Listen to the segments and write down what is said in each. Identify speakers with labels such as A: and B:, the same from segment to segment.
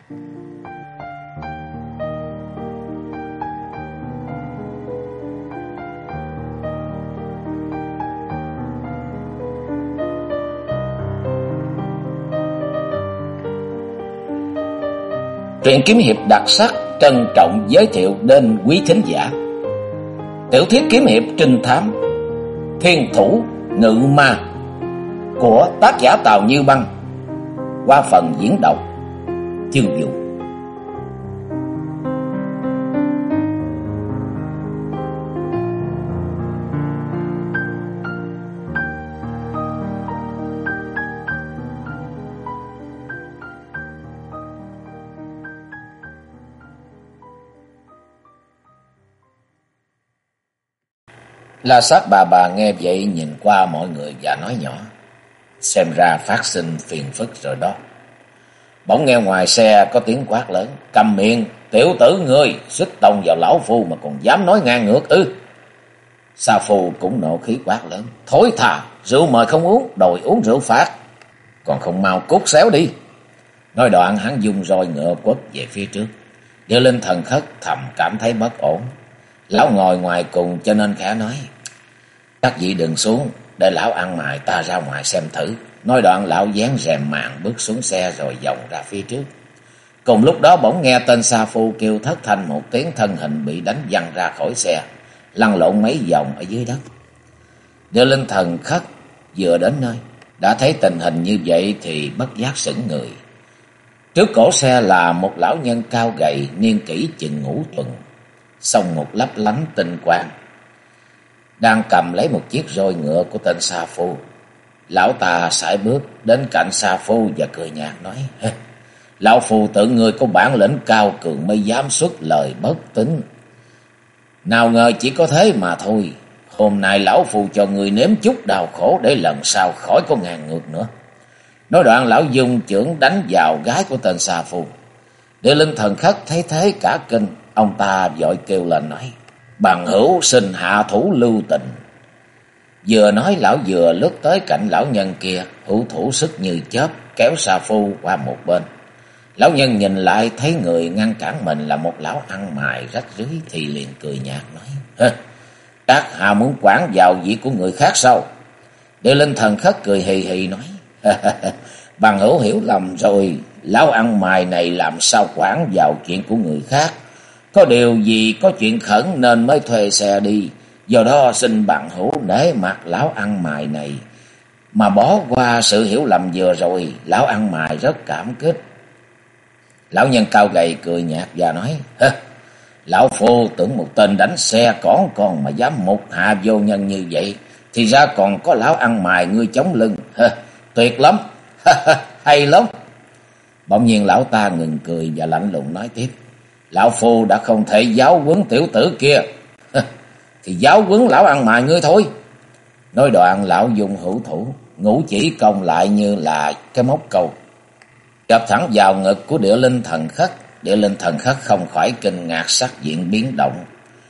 A: Truyện kiếm hiệp đặc sắc trân trọng giới thiệu đến quý thính giả tiểu thuyết kiếm hiệp trinh thám Thiên Thủ Ngự Ma của tác giả Tào Như Băng qua phần diễn đọc Chương Vũ. La Sát bà nghe vậy nhìn qua mọi người và nói nhỏ: xem ra phát sinh phiền phức rồi đó. Bỗng nghe ngoài xe có tiếng quát lớn: cầm miệng, tiểu tử ngươi, xích tông vào lão phu mà còn dám nói ngang ngược ư? Sa Phu cũng nộ khí quát lớn: thối thà, rượu mời không uống, đòi uống rượu phạt, còn không mau cút xéo đi. Nói đoạn hắn dùng roi ngựa quất về phía trước. Điêu Linh Thần Khất thầm cảm thấy bất ổn. Lão ngồi ngoài cùng cho nên khẽ nói: các vị đừng xuống, để lão ăn mài ta ra ngoài xem thử. Nói đoạn lão dán rèm màn bước xuống xe rồi vòng ra phía trước. Cùng lúc đó bỗng nghe tên Sa Phu kêu thất thanh một tiếng, thân hình bị đánh văng ra khỏi xe, lăn lộn mấy vòng ở dưới đất. Điêu Linh Thần Khất vừa đến nơi, đã thấy tình hình như vậy thì bất giác sững người. Trước cổ xe là một lão nhân cao gầy, niên kỷ chừng 50 tuần, song một lấp lánh tinh quang, đang cầm lấy một chiếc roi ngựa của tên Sa Phu. Lão ta sải bước đến cạnh Sa Phu và cười nhạt nói: lão phu tự người có bản lĩnh cao cường mới dám xuất lời bất tín, nào ngờ chỉ có thế mà thôi. Hôm nay lão phu cho người nếm chút đau khổ để lần sau khỏi có ngàn ngược nữa. Nói đoạn lão dùng chưởng đánh vào gái của tên Sa Phu. Điêu Linh Thần Khất thấy thế cả kinh, ông ta vội kêu lên nói: bằng hữu xin hạ thủ lưu tình. Vừa nói lão vừa lướt tới cạnh lão nhân kia, hữu thủ sức như chớp kéo Sa Phu qua một bên. Lão nhân nhìn lại thấy người ngăn cản mình là một lão ăn mày rách rưới thì liền cười nhạt nói: các hạ muốn quản vào việc của người khác sao? Điêu Linh Thần Khất cười hì hì nói: bằng hữu hiểu lầm rồi, lão ăn mày này làm sao quản vào chuyện của người khác. Có điều gì có chuyện khẩn nên mới thuê xe đi, do đó xin bằng hữu nể mặt lão ăn mày này mà bỏ qua sự hiểu lầm vừa rồi. Lão ăn mày rất cảm kích. Lão nhân cao gầy cười nhạt và nói: lão phu tưởng một tên đánh xe con mà dám mục hạ vô nhân như vậy, thì ra còn có lão ăn mày ngươi chống lưng. Tuyệt lắm. Hay lắm. Bỗng nhiên lão ta ngừng cười và lạnh lùng nói tiếp: lão phu đã không thể giáo huấn tiểu tử kia, thì giáo huấn lão ăn mày ngươi thôi. Nói đoạn lão dùng hữu thủ ngũ chỉ công lại như là cái móc câu, chập thẳng vào ngực của Điêu Linh Thần Khất. Điêu Linh Thần Khất không khỏi kinh ngạc sắc diện biến động.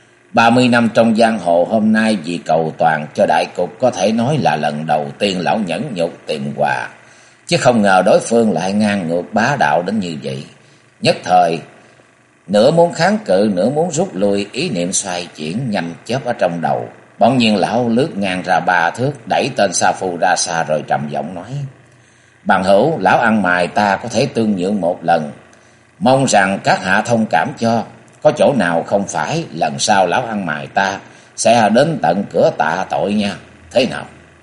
A: 30 năm trong giang hồ, hôm nay vì cầu toàn cho đại cục có thể nói là lần đầu tiên lão nhẫn nhục tìm quà, chứ không ngờ đối phương lại ngang ngược bá đạo đến như vậy. Nhất thời nửa muốn kháng cự, nửa muốn rút lui, ý niệm xoay chuyển nhanh chớp ở trong đầu. Bỗng nhiên lão lướt ngang ra 3 thước, đẩy tên Sa Phu ra xa rồi trầm giọng nói: bằng hữu, lão ăn mày ta có thể tương nhượng một lần, mong rằng các hạ thông cảm cho. Có chỗ nào không phải, lần sau lão ăn mày ta sẽ đến tận cửa tạ tội nha. Thế nào?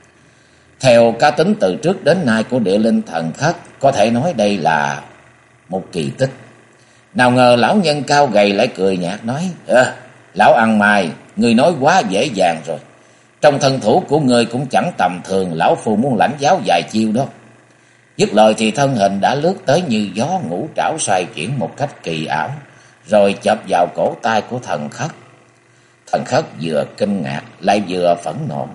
A: Theo cá tính từ trước đến nay của Điêu Linh Thần Khất, có thể nói đây là một kỳ tích. Nào ngờ lão nhân cao gầy lại cười nhạt nói: lão ăn mày, ngươi nói quá dễ dàng rồi. Trong thân thủ của ngươi cũng chẳng tầm thường, lão phu muốn lãnh giáo vài chiêu đó. Dứt lời thì thân hình đã lướt tới như gió, ngũ trảo xoay chuyển một cách kỳ ảo, rồi chộp vào cổ tay của Thần Khất. Thần Khất vừa kinh ngạc lại vừa phẫn nộ.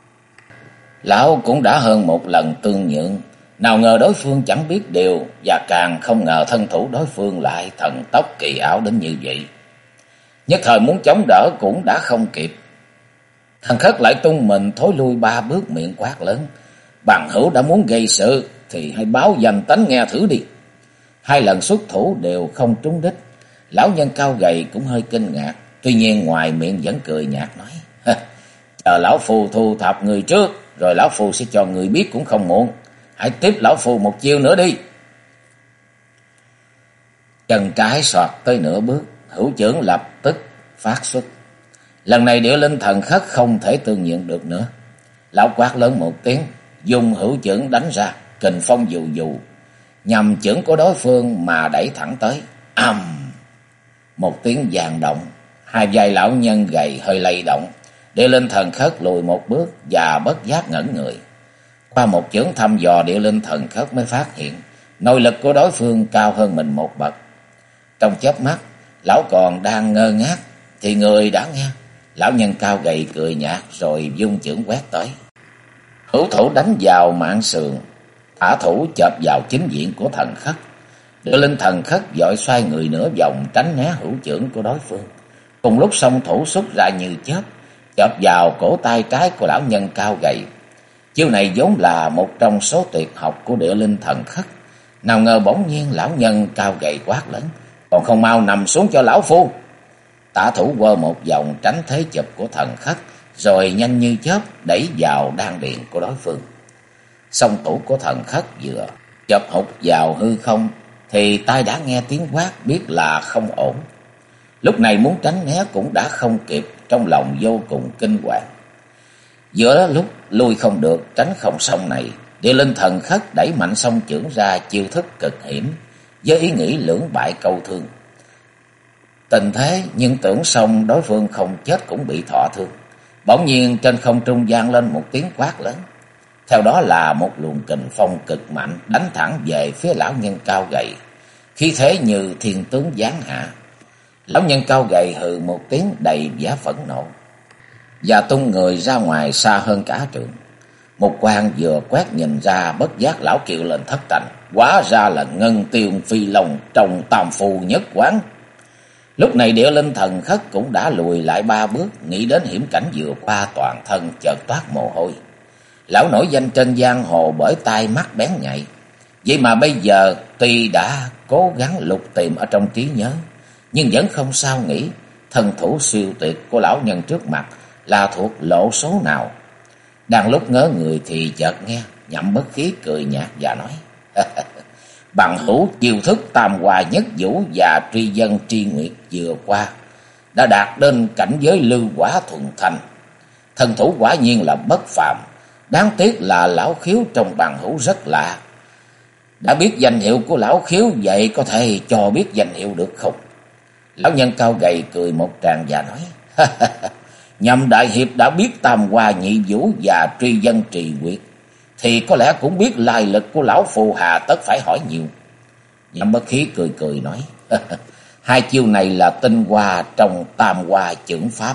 A: Lão cũng đã hơn một lần tương nhượng, nào ngờ đối phương chẳng biết điều, và càng không ngờ thân thủ đối phương lại thần tốc kỳ ảo đến như vậy. Nhất thời muốn chống đỡ cũng đã không kịp. Thần Khất lại tung mình thối lui 3 bước, miệng quát lớn: bằng hữu đã muốn gây sự thì hãy báo danh tánh nghe thử đi. 2 lần xuất thủ đều không trúng đích. Lão nhân cao gầy cũng hơi kinh ngạc, tuy nhiên ngoài miệng vẫn cười nhạt nói: "Chờ lão phu thu thập người trước, rồi lão phu sẽ cho người biết cũng không muộn. Hãy tiếp lão phu một chiêu nữa đi." Chân trái xoạt tới nửa bước, hữu chưởng lập tức phát xuất. Lần này Địa Linh Thần Khất không thể tương nhượng được nữa. Lão quát lớn một tiếng, dùng hữu chưởng đánh ra, kình phong dù dù, nhằm chưởng của đối phương mà đẩy thẳng tới. Ầm! Một tiếng vang động, 2 vai lão nhân gầy hơi lay động. Địa Linh Thần Khất lùi một bước và bất giác ngẩn người. Qua một chưởng thăm dò, Địa Linh Thần Khất mới phát hiện nội lực của đối phương cao hơn mình một bậc. Trong chớp mắt, lão còn đang ngơ ngác thì người đã nghe lão nhân cao gầy cười nhạt rồi vung chưởng quét tới. Hữu thủ đánh vào mạn sườn, thả thủ chộp vào chính diện của Thần Khất. Địa Linh Thần Khất vội xoay người nửa vòng tránh né hữu chưởng của đối phương. Cùng lúc song thủ xuất ra như chớp, chộp vào cổ tay trái của lão nhân cao gầy. Chiêu này vốn là một trong số tuyệt học của Địa Linh Thần Khất. Nào ngờ bỗng nhiên lão nhân cao gầy quát lớn: "Còn không mau nằm xuống cho lão phu!" Tả thủ quơ một vòng tránh thế chụp của Thần Khất, rồi nhanh như chớp đẩy vào đan điền của đối phương. Song thủ của Thần Khất vừa chộp hụt vào hư không thì tai đã nghe tiếng quát, biết là không ổn. Lúc này muốn tránh né cũng đã không kịp, trong lòng vô cùng kinh hoàng. Giữa lúc lui không được, tránh không xong này, Địa Linh Thần Khất đẩy mạnh song chưởng ra chiêu thức cực hiểm, với ý nghĩ lưỡng bại câu thương. Tình thế nhưng tưởng xong đối phương không chết cũng bị thọ thương. Bỗng nhiên trên không trung vang lên một tiếng quát lớn. Theo đó là một luồng kình phong cực mạnh đánh thẳng về phía lão nhân cao gầy, khí thế như thiên tướng giáng hạ. Lão nhân cao gầy hừ một tiếng đầy vẻ phẫn nộ và tung người ra ngoài xa hơn cả trượng. Một quan vừa quét nhìn ra, bất giác lão kêu lên thất thanh, hóa ra là Ngân Tiêu Phi Long trong Tam Phù Nhất Quán. Lúc này Địa Linh Thần Khất cũng đã lùi lại 3 bước, nghĩ đến hiểm cảnh vừa qua toàn thân chợt toát mồ hôi. Lão nổi danh trên giang hồ bởi tai mắt bén nhạy, vậy mà bây giờ tuy đã cố gắng lục tìm ở trong trí nhớ, nhưng vẫn không sao nghĩ thần thủ siêu tuyệt của lão nhân trước mặt là thuộc lộ số nào. Đang lúc ngớ người thì chợt nghe Nhậm Bất Khí cười nhạt và nói: "Bằng hữu chiêu thức Tam Hoa Nhất Vũ và Tri Dân Tri Nguyệt vừa qua đã đạt đến cảnh giới Lưu Quả Thuần Thành. Thần thủ quả nhiên là bất phàm, đáng tiếc là lão khiếu trong bằng hữu rất lạ. Đã biết danh hiệu của lão khiếu, vậy có thể cho biết danh hiệu được không?" Lão nhân cao gầy cười một tràng và nói: "Nhậm đại hiệp đã biết Tam Hoa Nhị Vũ và Tri Dân Trì Quyệt, thì có lẽ cũng biết lai lịch của lão phù, hà tất phải hỏi nhiều." Nhậm Bất Khí cười cười nói: "Hai chiêu này là tinh hoa trong Tam Hoa chưởng pháp.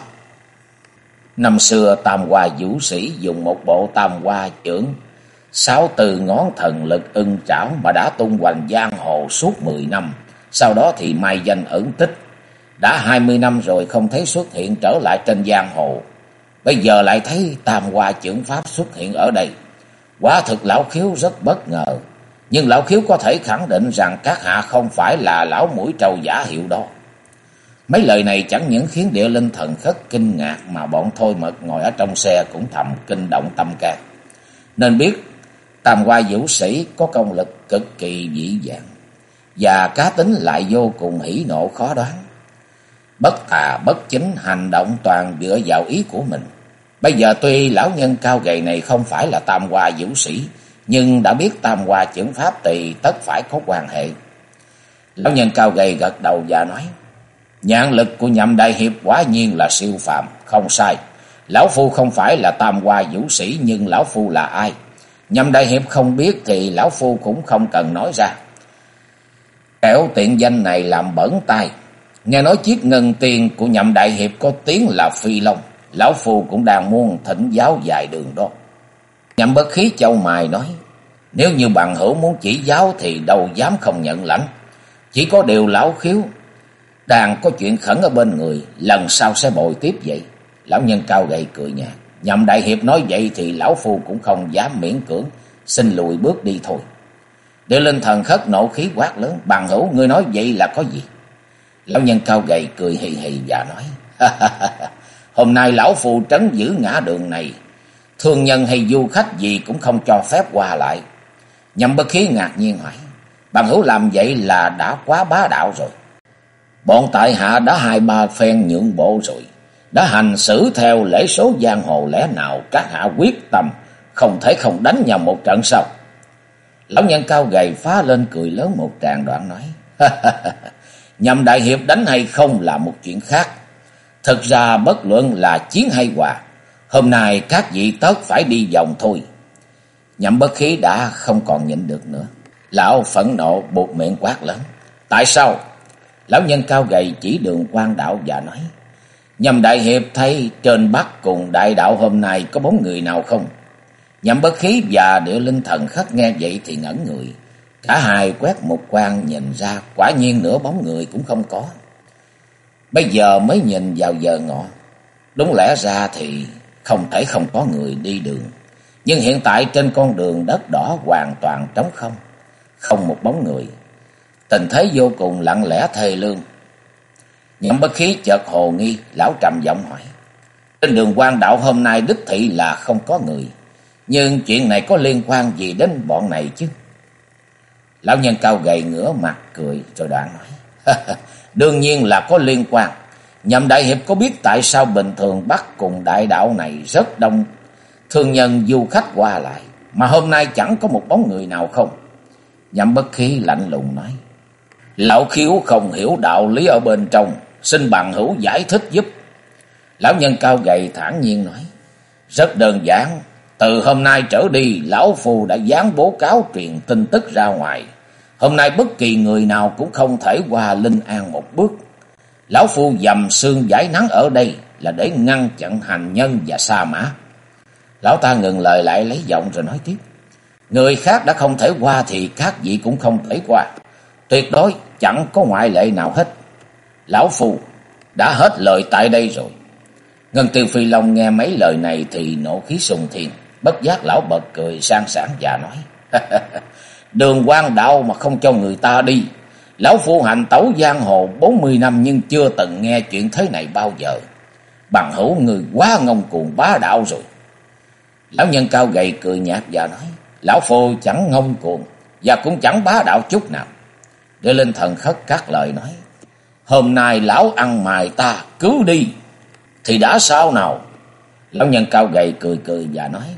A: Năm xưa Tam Hoa vũ sĩ dùng một bộ Tam Hoa chưởng 6 từ ngón thần lực ưng trảo mà đã tung hoành giang hồ suốt 10 năm. Sau đó thì mai danh ẩn tích, đã 20 năm rồi không thấy xuất hiện trở lại trên giang hồ. Bây giờ lại thấy Tam Hoa chưởng pháp xuất hiện ở đây. Quả thực lão khiếu rất bất ngờ, nhưng lão khiếu có thể khẳng định rằng các hạ không phải là lão mũi trâu giả hiệu đó." Mấy lời này chẳng những khiến Địa Linh Thần Khất kinh ngạc, mà bọn Thôi Mật ngồi ở trong xe cũng thầm kinh động tâm can. Nên biết Tam Hoa vũ sĩ có công lực cực kỳ vĩ vạn, và cá tính lại vô cùng hỉ nộ khó đoán. Bất tà bất chính, hành động toàn dựa vào ý của mình. Bây giờ tuy lão nhân cao gầy này không phải là Tam Hoa vũ sĩ, nhưng đã biết Tam Hoa chưởng pháp thì tất phải có quan hệ. Lão nhân cao gầy gật đầu và nói: "Nhãn lực của Nhậm đại hiệp quả nhiên là siêu phàm, không sai. Lão phu không phải là Tam Hoa vũ sĩ, nhưng lão phu là ai? Nhậm đại hiệp không biết thì lão phu cũng không cần nói ra. Kẻo tiện danh này làm bẩn tai. Nghe nói chiếc ngân tiền của Nhậm đại hiệp có tiếng là Phi Long, lão phu cũng đang muốn thỉnh giáo vài đường đó." Nhậm Bất Khí chau mày nói: "Nếu như bằng hữu muốn chỉ giáo thì đâu dám không nhận lãnh. Chỉ có điều lão khiếu đang có chuyện khẩn ở bên người, lần sau sẽ bồi tiếp vậy." Lão nhân cao gầy cười nhạt: "Nhậm đại hiệp nói vậy thì lão phu cũng không dám miễn cưỡng, xin lùi bước đi thôi." Địa Linh Thần Khất nộ khí quát lớn: Bằng hữu, ngươi nói vậy là có gì? Lão nhân cao gầy cười hì hì và nói: Hôm nay lão phù trấn giữ ngã đường này, thương nhân hay du khách gì cũng không cho phép qua lại. Nhậm Bất Khí ngạc nhiên hỏi: Bằng hữu làm vậy là đã quá bá đạo rồi. Bọn tại hạ đã 2-3 phen nhượng bộ rồi, đã hành xử theo lễ số giang hồ, lẽ nào các hạ quyết tâm không thể không đánh nhau một trận sao? Lão nhân cao gầy phá lên cười lớn một tràng, đoạn nói: Nhậm đại hiệp đánh hay không là một chuyện khác. Thực ra bất luận là chiến hay hòa, hôm nay các vị tất phải đi vòng thôi. Nhậm Bất Khí đã không còn nhịn được nữa. Lão phẫn nộ buột miệng quát lớn: Tại sao? Lão nhân cao gầy chỉ Đường Quan Đạo và nói: Nhậm đại hiệp thấy trên Bắc cùng đại đạo hôm nay có bóng người nào không? Nhậm Bất Khí và Địa Linh Thần Khất nghe vậy thì ngẩn người. Cả hai quét một quan nhìn ra, quả nhiên nửa bóng người cũng không có. Bây giờ mới nhìn vào giờ ngọ, đúng lẽ ra thì không thể không có người đi đường. Nhưng hiện tại trên con đường đất đỏ hoàn toàn trống không, không một bóng người. Tình thế vô cùng lặng lẽ thê lương. Nhậm Bất Khí chợt hồ nghi, lão trầm giọng hỏi: Trên đường Quan Đạo hôm nay đích thị là không có người, nhưng chuyện này có liên quan gì đến bọn này chứ? Lão nhân cao gầy ngửa mặt cười rồi đoạn nói: Đương nhiên là có liên quan. Nhậm đại hiệp có biết tại sao bình thường Bắc cùng đại đạo này rất đông thương nhân du khách qua lại, mà hôm nay chẳng có một bóng người nào không? Nhậm Bất Khí lạnh lùng nói: Lão khiếu không hiểu đạo lý ở bên trong, xin bằng hữu giải thích giúp. Lão nhân cao gầy thản nhiên nói: Rất đơn giản, từ hôm nay trở đi, lão phù đã dán bố cáo truyền tin tức ra ngoài. Hôm nay bất kỳ người nào cũng không thể qua Linh An một bước. Lão phu dầm sương giải nắng ở đây là để ngăn chặn hành nhân và sa mã. Lão ta ngừng lời lại lấy giọng rồi nói tiếp: Người khác đã không thể qua thì các vị cũng không thể qua. Tuyệt đối chẳng có ngoại lệ nào hết. Lão phu đã hết lời tại đây rồi. Ngân Tiêu Phi Long nghe mấy lời này thì nộ khí sùng thiên. Bất giác lão bật cười sang sảng và nói: Đường Quan Đạo mà không cho người ta đi. Lão phu hành tẩu giang hồ 40 năm nhưng chưa từng nghe chuyện thế này bao giờ. Bằng hữu người quá ngông cuồng bá đạo rồi. Lão nhân cao gầy cười nhạt và nói: Lão phu chẳng ngông cuồng và cũng chẳng bá đạo chút nào. Địa Linh Thần Khất cắt lời nói: Hôm nay lão ăn mài ta cứu đi thì đã sao nào? Lão nhân cao gầy cười cười và nói: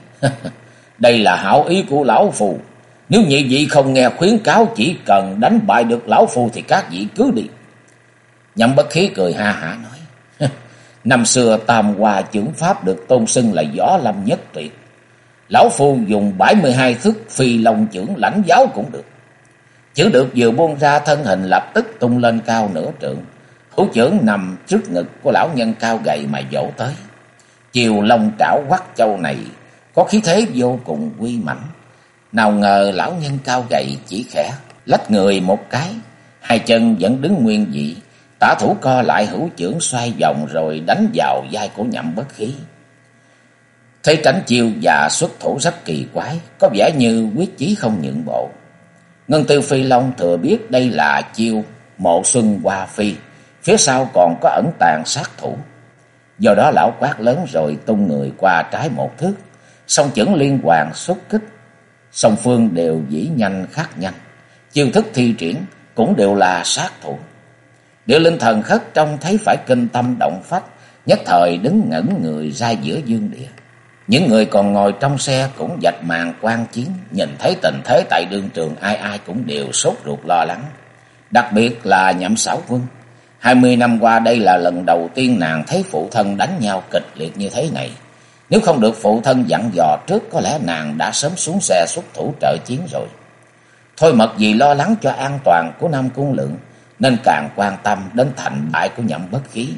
A: Đây là hảo ý của lão phu. Nếu nhị vị không nghe khuyến cáo, chỉ cần đánh bại được lão phu thì các vị cứ đi. Nhậm Bất Khí cười ha hả nói: Năm xưa Tam Hoa chưởng pháp được tôn xưng là võ lâm nhất tuyệt. Lão phu dùng 72 thức Phi Long chưởng lãnh giáo cũng được. Chưởng được vừa buông ra, thân hình lập tức tung lên cao nửa trượng. Hữu chưởng nằm trước ngực của lão nhân cao gầy mà vỗ tới. Chiều long trảo quắc châu này có khí thế vô cùng uy mãnh. Nào ngờ lão nhân cao gầy chỉ khẽ lách người một cái, hai chân vẫn đứng nguyên vị, tả thủ co lại, hữu chưởng xoay vòng rồi đánh vào vai của Nhậm Bất Khí. Thế tránh chiêu và xuất thủ rất kỳ quái, có vẻ như quyết chí không nhượng bộ. Ngân Tiêu Phi Long thừa biết đây là chiêu Mộ Xuân Hoa Phi, phía sau còn có ẩn tàng sát thủ. Do đó lão quát lớn rồi tung người qua trái một thước, song chưởng liên hoàn xuất kích. Song phương đều dĩ nhanh khắc nhanh, chiêu thức thi triển cũng đều là sát thủ. Địa Linh Thần Khất trông thấy phải kinh tâm động phách, nhất thời đứng ngẩn người ra giữa dương địa. Những người còn ngồi trong xe cũng vạch màn quan chiến, nhìn thấy tình thế tại đương trường ai ai cũng đều sốt ruột lo lắng. Đặc biệt là Nhậm Xảo Quân. 20 năm qua đây là lần đầu tiên nàng thấy phụ thân đánh nhau kịch liệt như thế này. Nếu không được phụ thân dặn dò trước, có lẽ nàng đã sớm xuống xe xuất thủ trợ chiến rồi. Thôi mật vì lo lắng cho an toàn của Nam Cung Lượng, nên càng quan tâm đến thành bại của Nhậm Bất Khí.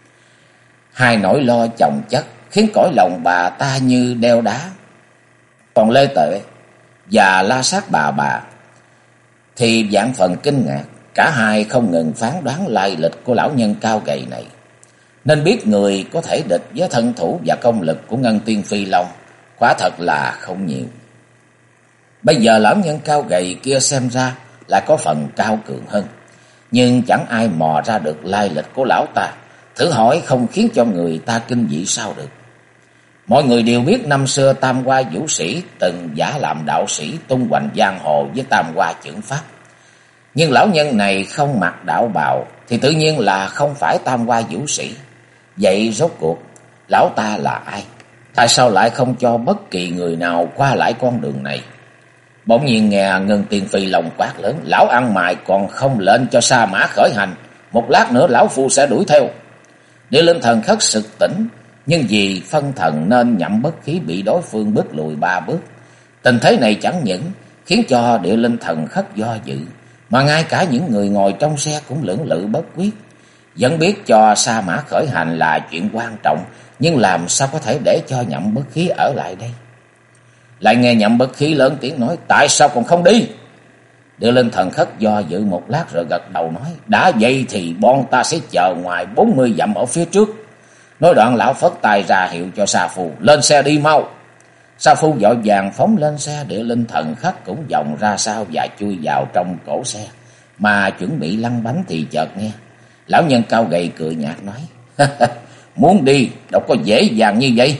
A: Hai nỗi lo chồng chất khiến cõi lòng bà ta như đeo đá. Còn Lê Tệ và La Sát bà thì vạn phần kinh ngạc. Cả hai không ngừng phán đoán lai lịch của lão nhân cao gầy này, nên biết người có thể địch với thân thủ và công lực của Ngân Tiên Phi Long quả thật là không nhiều. Bây giờ lão nhân cao gầy kia xem ra lại có phần cao cường hơn, nhưng chẳng ai mò ra được lai lịch của lão ta. Thử hỏi không khiến cho người ta kinh dị sao được. Mọi người đều biết năm xưa Tam Hoa Vũ Sĩ từng giả làm đạo sĩ tung hoành giang hồ với Tam Hoa chưởng pháp. Nhưng lão nhân này không mặc đạo bào thì tự nhiên là không phải Tam Hoa Vũ Sĩ. Vậy rốt cuộc lão ta là ai? Tại sao lại không cho bất kỳ người nào qua lại con đường này? Bỗng nhiên nghe Ngân Tiên Phi Long quát lớn: "Lão ăn mày còn không lệnh cho sa mã khởi hành, một lát nữa lão phu sẽ đuổi theo." Địa Linh Thần khất sực tỉnh, nhưng vì phân thần nên Nhậm Bất Khí bị đối phương bước lùi 3 bước. Tình thế này chẳng những khiến cho Địa Linh Thần khất do dự, mà ngay cả những người ngồi trong xe cũng lưỡng lự bất quyết. Vẫn biết cho sa mã khởi hành là chuyện quan trọng, nhưng làm sao có thể để cho Nhậm Bất Khí ở lại đây? Lại nghe Nhậm Bất Khí lớn tiếng nói: "Tại sao còn không đi?" Địa Linh Thần khất do dự một lát rồi gật đầu nói: "Đã vậy thì bọn ta sẽ chờ ngoài 40 dặm ở phía trước." Nói đoạn lão phất tay ra hiệu cho Sa Phu: "Lên xe đi mau." Sa Phu vội vàng phóng lên xe. Địa Linh Thần khất cũng vòng ra sau và chui vào trong cổ xe. Mà chuẩn bị lăn bánh thì chợt nghe lão nhân cao gầy cười nhạt nói: "Muốn đi đâu có dễ dàng như vậy.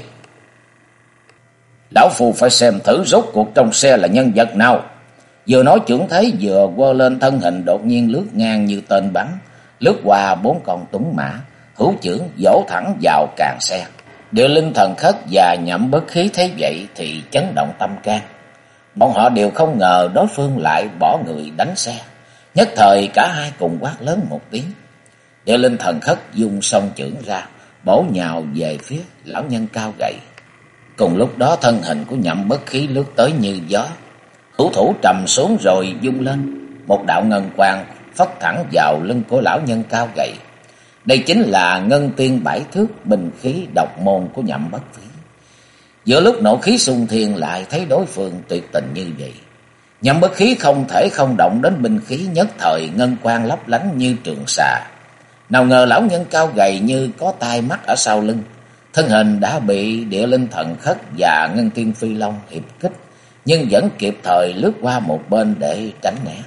A: Lão Phu phải xem thử rốt cuộc trong xe là nhân vật nào." Vừa nói chưởng thế vừa quơ lên, thân hình đột nhiên lướt ngang như tên bắn, lướt qua 4 con tuấn mã, hữu chưởng vỗ thẳng vào càng xe. Địa Linh Thần khất và Nhậm Bất Khí thấy vậy thì chấn động tâm can. Bọn họ đều không ngờ đối phương lại bỏ người đánh xe. Nhất thời cả hai cùng quát lớn một tiếng. Địa Linh Thần khất dung song chưởng ra, bổ nhào về phía lão nhân cao gầy. Cùng lúc đó thân hình của Nhậm Bất Khí lướt tới như gió, hữu thủ trầm xuống rồi vung lên, một đạo ngân quang phất thẳng vào lưng của lão nhân cao gầy. Đây chính là Ngân Tiên 7 thước binh khí độc môn của Nhậm Bất Khí. Giữa lúc nộ khí xung thiên lại thấy đối phương tuyệt tình như vậy, Nhậm Bất Khí không thể không động đến binh khí, nhất thời ngân quang lấp lánh như trường xà. Nào ngờ lão nhân cao gầy như có tai mắt ở sau lưng, thân hình đã bị Địa Linh Thần khất và Ngân Tiên Phi Long hiệp kích, nhưng vẫn kịp thời lướt qua một bên để tránh né.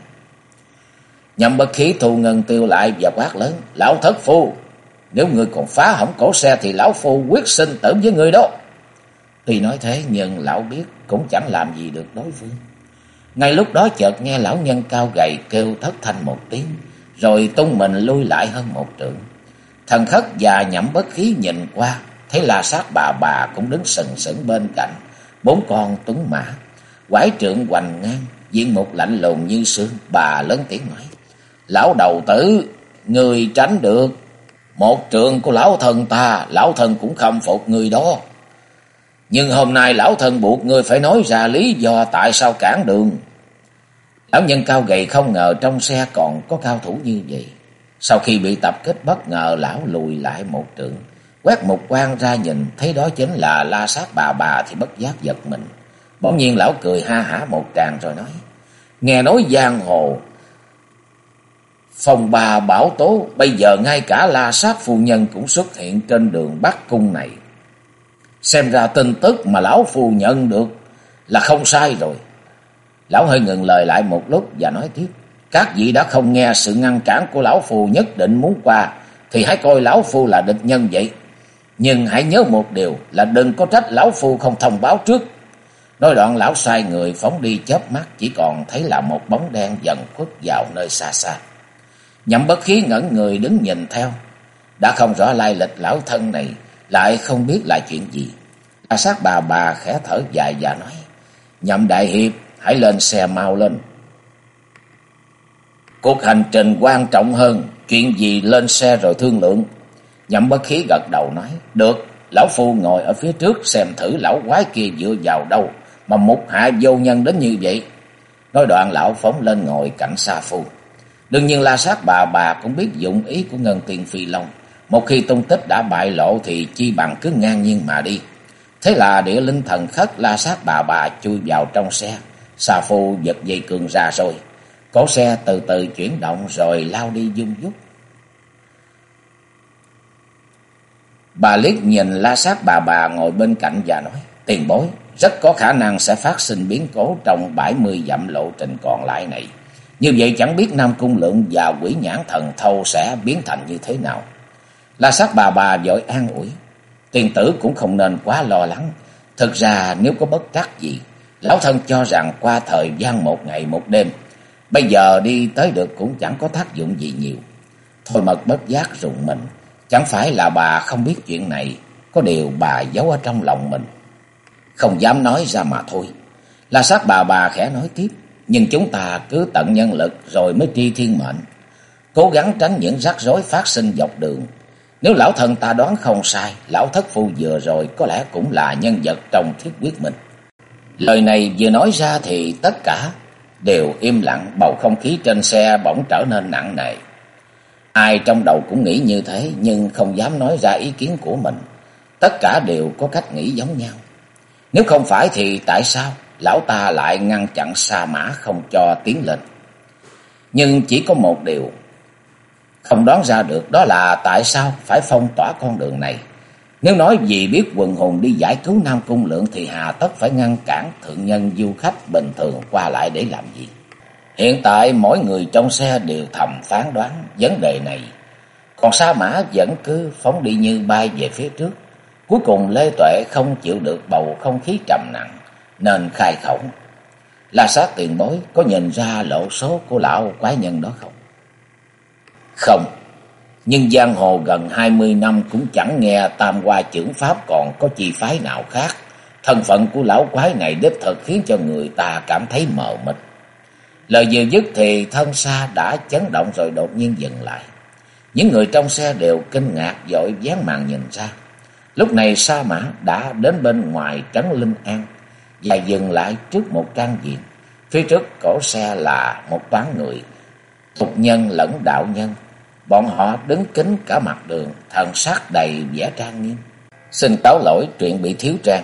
A: Nhậm Bất Khí thu ngân tiêu lại và quát lớn: "Lão thất phu, nếu ngươi còn phá hỏng cổ xe thì lão phu quyết sinh tử với ngươi đó." Tuy nói thế nhưng lão biết cũng chẳng làm gì được đối phương. Ngay lúc đó chợt nghe lão nhân cao gầy kêu thất thanh một tiếng, rồi tung mình lui lại hơn 1 trượng. Thần khất và Nhậm Bất Khí nhìn qua, thấy La Sát bà cũng đứng sừng sững bên cạnh 4 con tuấn mã, quải trượng hoành ngang, diện mục lạnh lùng như sương. Bà lớn tiếng nói: "Lão đầu tử, người tránh được 1 trượng của lão thần ta, lão thần cũng khâm phục người đó. Nhưng hôm nay lão thần buộc ngươi phải nói ra lý do tại sao cản đường." Lão nhân cao gầy không ngờ trong xe còn có cao thủ như vậy. Sau khi bị tập kích bất ngờ, lão lùi lại 1 trượng, quét một quan ra nhìn thấy đó chính là La Sát bà thì bất giác giật mình. Bỗng nhiên lão cười ha hả một tràng rồi nói: "Nghe nói giang hồ phong ba bão tố, bây giờ ngay cả La Sát phu nhân cũng xuất hiện trên đường Bắc Cung này. Xem ra tin tức mà lão phu nhận được là không sai rồi." Lão hơi ngừng lời lại một lúc và nói tiếp: "Các vị đã không nghe sự ngăn cản của lão phu nhất định muốn qua, thì hãy coi lão phu là địch nhân vậy. Nhưng hãy nhớ một điều là đừng có trách lão phu không thông báo trước." Nói đoạn lão xoay người phóng đi, chớp mắt chỉ còn thấy là một bóng đen dần khuất vào nơi xa xa. Nhậm Bất Khí ngẩn người đứng nhìn theo, đã không rõ lai lịch lão thân này, lại không biết là chuyện gì. La Sát bà khẽ thở dài và nói: "Nhậm đại hiệp, hãy lên xe mau lên. Cuộc hành trình quan trọng hơn, chuyện gì lên xe rồi thương lượng." Nhậm Bất Khí gật đầu nói: "Được, lão phu ngồi ở phía trước xem thử lão quái kia dựa vào đâu mà mục hạ vô nhân đến như vậy." Nói đoạn lão phóng lên ngồi cạnh Sa Phu. Đương nhiên La Sát bà cũng biết dụng ý của Ngân Tiên Phi Long. Một khi tung tích đã bại lộ thì chi bằng cứ ngang nhiên mà đi. Thế là Địa Linh Thần khất, La Sát bà chui vào trong xe. Sa Phu giật dây cương ra rồi. Cổ xe từ từ chuyển động rồi lao đi vun vút. Bà liếc nhìn La Sát bà ngồi bên cạnh và nói: Tiền bối, rất có khả năng sẽ phát sinh biến cố trong 70 dặm lộ trình còn lại này. Như vậy chẳng biết Nam Cung Lượng và Quỷ Nhãn Thần Thâu sẽ biến thành như thế nào. La Sát bà vội an ủi. Tiền tử cũng không nên quá lo lắng. Thực ra nếu có bất trắc gì, lão thân cho rằng qua thời gian 1 ngày 1 đêm, bây giờ đi tới được cũng chẳng có tác dụng gì nhiều. Thôi Mật bất giác rùng mình. Chẳng phải là bà không biết chuyện này, có điều bà giấu ở trong lòng mình, không dám nói ra mà thôi. La Sát bà khẽ nói tiếp. Nhưng chúng ta cứ tận nhân lực rồi mới tri thiên mệnh, cố gắng tránh những rắc rối phát sinh dọc đường. Nếu lão thân ta đoán không sai, lão thất phu vừa rồi có lẽ cũng là nhân vật trong Thiết Quyết Minh. Lời này vừa nói ra thì tất cả đều im lặng, bầu không khí trên xe bỗng trở nên nặng nề. Ai trong đầu cũng nghĩ như thế nhưng không dám nói ra ý kiến của mình. Tất cả đều có cách nghĩ giống nhau. Nếu không phải thì tại sao lão ta lại ngăn chặn Sa Mã không cho tiến lên? Nhưng chỉ có một điều không đoán ra được, đó là tại sao phải phong tỏa con đường này. Nếu nói vì biết quần hùng đi giải cứu Nam Cung Lượng thì hà tất phải ngăn cản thượng nhân du khách bình thường qua lại để làm gì? Hiện tại mỗi người trong xe đều thầm phán đoán vấn đề này. Còn Sa Mã vẫn cứ phóng đi như bay về phía trước. Cuối cùng Lê Tuệ không chịu được bầu không khí trầm nặng nên khai khẩu. La Sát tiền bối có nhìn ra lộ số của lão quái nhân đó không? Không, nhưng giang hồ gần 20 năm cũng chẳng nghe Tam Hoa Chưởng Pháp còn có chi phái nào khác. Thân phận của lão quái này đích thực khiến cho người ta cảm thấy mờ mịt. Lời vừa dứt thì thân xa đã chấn động rồi đột nhiên dừng lại. Những người trong xe đều kinh ngạc vội dán màn nhìn ra. Lúc này Sa Mã đã đến bên ngoài trấn Linh An và dừng lại trước một trang viện. Phía trước cổ xe là một toán người, tục nhân lẫn đạo nhân. Bọn họ đứng kín cả mặt đường, thần sắc đầy vẻ trang nghiêm. Xin cáo lỗi, chuyện bị thiếu trang.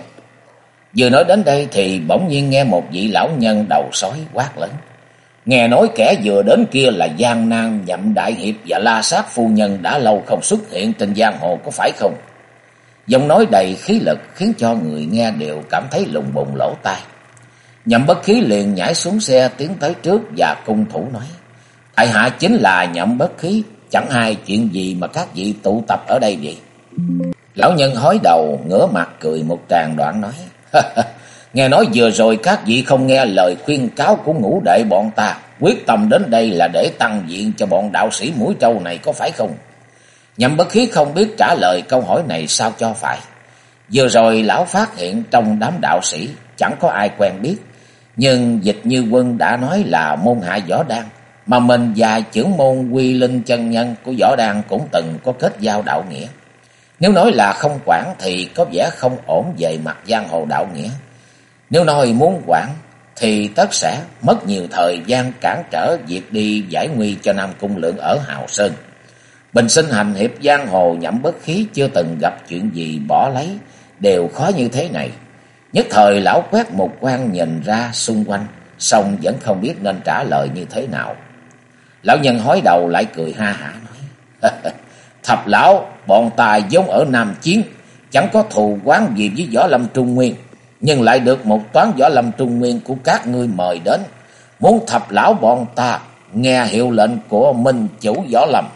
A: Vừa nói đến đây thì bỗng nhiên nghe một vị lão nhân đầu sói quát lớn. Nghe nói kẻ vừa đến kia là Giang Nam Nhậm Đại Hiệp và La Sát phu nhân đã lâu không xuất hiện trên giang hồ, có phải không? Giọng nói đầy khí lực khiến cho người nghe đều cảm thấy lùng bùng lỗ tai. Nhậm Bất Khí liền nhảy xuống xe tiến tới trước và cung thủ nói. Tại hạ chính là Nhậm Bất Khí, chẳng hay chuyện gì mà các vị tụ tập ở đây vậy? Lão nhân hói đầu ngửa mặt cười một tràng đoạn nói. Nghe nói vừa rồi các vị không nghe lời khuyên cáo của ngũ đệ bọn ta, quyết tâm đến đây là để tăng diện cho bọn đạo sĩ mũi trâu này, có phải không? Nhậm Bất Khí không biết trả lời câu hỏi này sao cho phải. Vừa rồi lão phát hiện trong đám đạo sĩ chẳng có ai quen biết, nhưng Dịch Như Quân đã nói là môn hạ Võ Đan, mà mình và trưởng môn Quy Linh chân nhân của Võ Đan cũng từng có kết giao đạo nghĩa. Nếu nói là không quản thì có vẻ không ổn về mặt giang hồ đạo nghĩa. Nếu nói muốn quản thì tất sẽ mất nhiều thời gian cản trở việc đi giải nguy cho Nam Cung Lượng ở Hào Sơn. Bình sinh hành hiệp giang hồ, Nhậm Bất Khí chưa từng gặp chuyện gì bỏ lấy đều khó như thế này. Nhất thời lão quét một quan nhìn ra xung quanh, song vẫn không biết nên trả lời như thế nào. Lão nhân hói đầu lại cười ha hả nói. Thập lão, bọn ta giống ở Nam Chiến, chẳng có thù oán gì với Võ Lâm Trung Nguyên, nhưng lại được một toán Võ Lâm Trung Nguyên của các ngươi mời đến, muốn thập lão bọn ta nghe hiệu lệnh của minh chủ Võ Lâm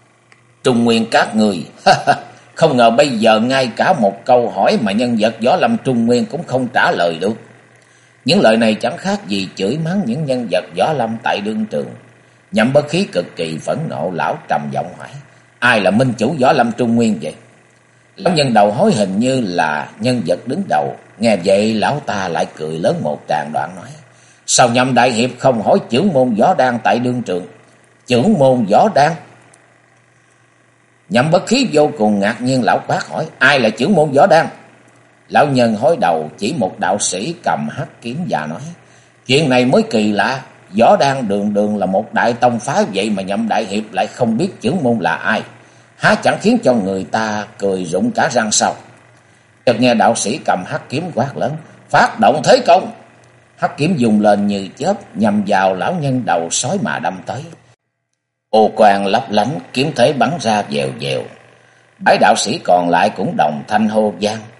A: Trung Nguyên các người. Không ngờ bây giờ ngay cả một câu hỏi mà nhân vật Võ Lâm Trung Nguyên cũng không trả lời được. Những lời này chẳng khác gì chửi mắng những nhân vật Võ Lâm tại đương trường. Nhậm Bất Khí cực kỳ phẫn nộ, lão trầm giọng hỏi. Ai là minh chủ Võ Lâm Trung Nguyên vậy? Lão nhân đầu hối hình như là nhân vật đứng đầu. Nghe vậy lão ta lại cười lớn một tràng đoạn nói. Sao Nhậm Đại Hiệp không hỏi chưởng môn Võ Đan tại đương trường? Chưởng môn Võ Đan? Nhậm Bất Khí vô cùng ngạc nhiên, lão quát hỏi. Ai là chưởng môn Võ Đan? Lão nhân hối đầu chỉ một đạo sĩ cầm hắc kiếm và nói. Chuyện này mới kỳ lạ. Võ Đan đường đường là một đại tông phái, vậy mà Nhậm Đại Hiệp lại không biết chưởng môn là ai, há chẳng khiến cho người ta cười rụng cả răng sao? Chợt nghe đạo sĩ cầm hắc kiếm quát lớn. Phát động thế công! Hắc kiếm dùng lên như chớp nhằm vào lão nhân đầu sói mà đâm tới. Ô quang lấp lánh, kiếm thế bắn ra dèo dèo. Bảy đạo sĩ còn lại cũng đồng thanh hô vang.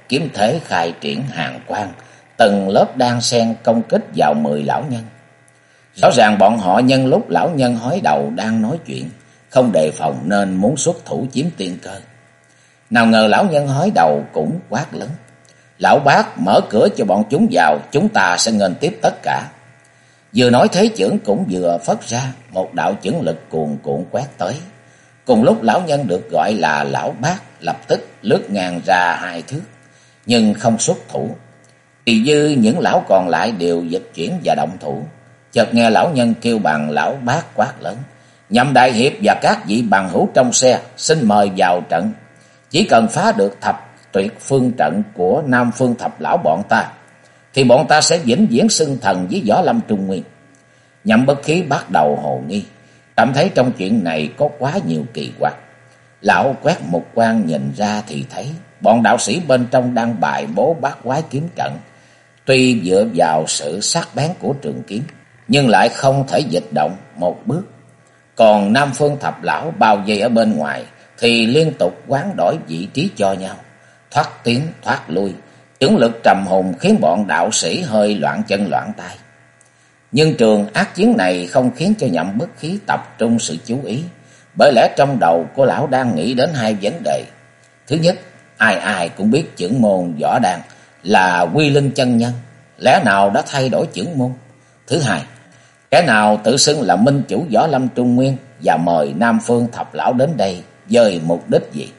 A: kiếm thế khai triển hàng quang, từng lớp đan xen công kích vào 10 lão nhân. Rõ ràng bọn họ nhân lúc lão nhân hói đầu đang nói chuyện, không đề phòng nên muốn xuất thủ chiếm tiên cơ. Nào ngờ lão nhân hói đầu cũng quát lớn: "Lão bác, mở cửa cho bọn chúng vào, chúng ta sẽ nghênh tiếp tất cả." Vừa nói thế chưởng cũng vừa phất ra, một đạo chưởng lực cuồn cuộn quét tới. Cùng lúc lão nhân được gọi là lão bác lập tức lướt ngang ra 2 thước, nhưng không xuất thủ. Thì dư những lão còn lại đều dịch chuyển và động thủ. Chợt nghe lão nhân kêu bằng lão bác quát lớn: "Nhậm đại hiệp và các vị bằng hữu trong xe, xin mời vào trận. Chỉ cần phá được thập tuyệt phương trận của Nam Phương Thập lão bọn ta, thì bọn ta sẽ vĩnh viễn xưng thần với Võ Lâm Trung Nguyên." Nhậm Bất Khí bắt đầu hồ nghi, cảm thấy trong chuyện này có quá nhiều kỳ quặc. Lão quét một quan nhìn ra thì thấy bọn đạo sĩ bên trong đang bài bố bát quái kiếm trận. Tuy dựa vào sự sắc bén của trường kiếm, nhưng lại không thể dịch động một bước. Còn Nam Phương Thập lão bao vây ở bên ngoài thì liên tục hoán đổi vị trí cho nhau, thoát tiến thoát lui, chưởng lực trầm hùng khiến bọn đạo sĩ hơi loạn chân loạn tay. Nhưng trường ác chiến này không khiến cho Nhậm Bất Khí tập trung sự chú ý, bởi lẽ trong đầu của lão đang nghĩ đến 2 vấn đề. Thứ nhất, ai ai cũng biết chưởng môn võ đan là Quy Linh chân nhân, lẽ nào đã thay đổi chưởng môn? Thứ hai, kẻ nào tự xưng là minh chủ Võ Lâm Trung Nguyên và mời Nam Phương Thập lão đến đây với mục đích gì?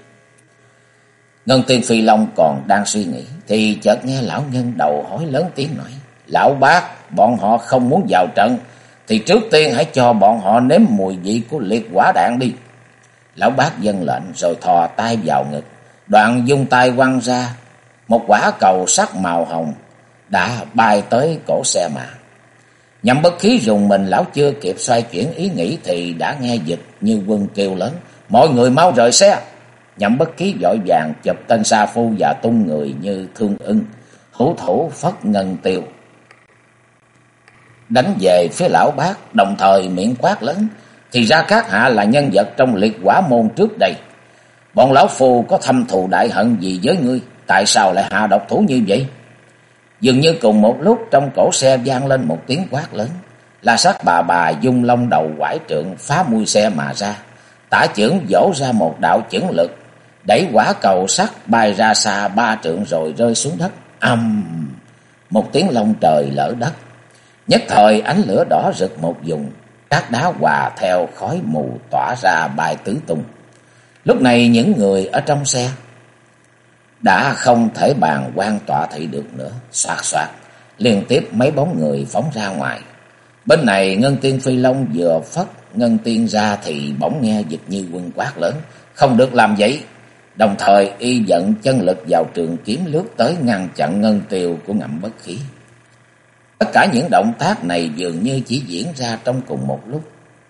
A: Ngân Tiên Phi Long còn đang suy nghĩ thì chợt nghe lão nhân đầu hói lớn tiếng nói: "Lão bác, bọn họ không muốn vào trận thì trước tiên hãy cho bọn họ nếm mùi vị của liệt hỏa đạn đi." Lão bác vâng lệnh rồi thò tay vào ngực, đoạn dung tay quăng ra một quả cầu sắc màu hồng đã bay tới cổ xe mã. Nhậm Bất Khí rùng mình, lão chưa kịp xoay chuyển ý nghĩ thì đã nghe Dịch Như Quân kêu lớn: "Mọi người mau rời xe!" Nhậm Bất Khí vội vàng chụp tên sa phu và tung người như thương ưng, hữu thủ phất ngân tiêu đánh về phía lão bác, đồng thời miệng quát lớn: "Thì ra các hạ là nhân vật trong liệt hỏa môn trước đây. Bọn lão phù có thâm thù đại hận gì với ngươi? Tại sao lại hạ độc thủ như vậy?" Dường như cùng một lúc trong cổ xe vang lên một tiếng quát lớn. La Sát bà dung long đầu quải trượng phá mui xe mà ra, tả chưởng vỗ ra một đạo chưởng lực, đẩy quả cầu sắt bay ra xa 3 trượng rồi rơi xuống đất. Ầm! Một tiếng long trời lở đất. Nhất thời ánh lửa đỏ rực một vùng, các đá hòa theo khói mù tỏa ra bay tứ tung. Lúc này những người ở trong xe đã không thể bàn quan tọa thị được nữa. Xoạt xoạt, liên tiếp mấy bóng người phóng ra ngoài. Bên này Ngân Tiên Phi Long vừa phất ngân tiên ra thì bỗng nghe Dịch Như Quân quát lớn: "Không được làm vậy!" Đồng thời y vận chân lực vào trường kiếm lướt tới ngăn chặn ngân tiêu của Nhậm Bất Khí. Tất cả những động tác này dường như chỉ diễn ra trong cùng một lúc.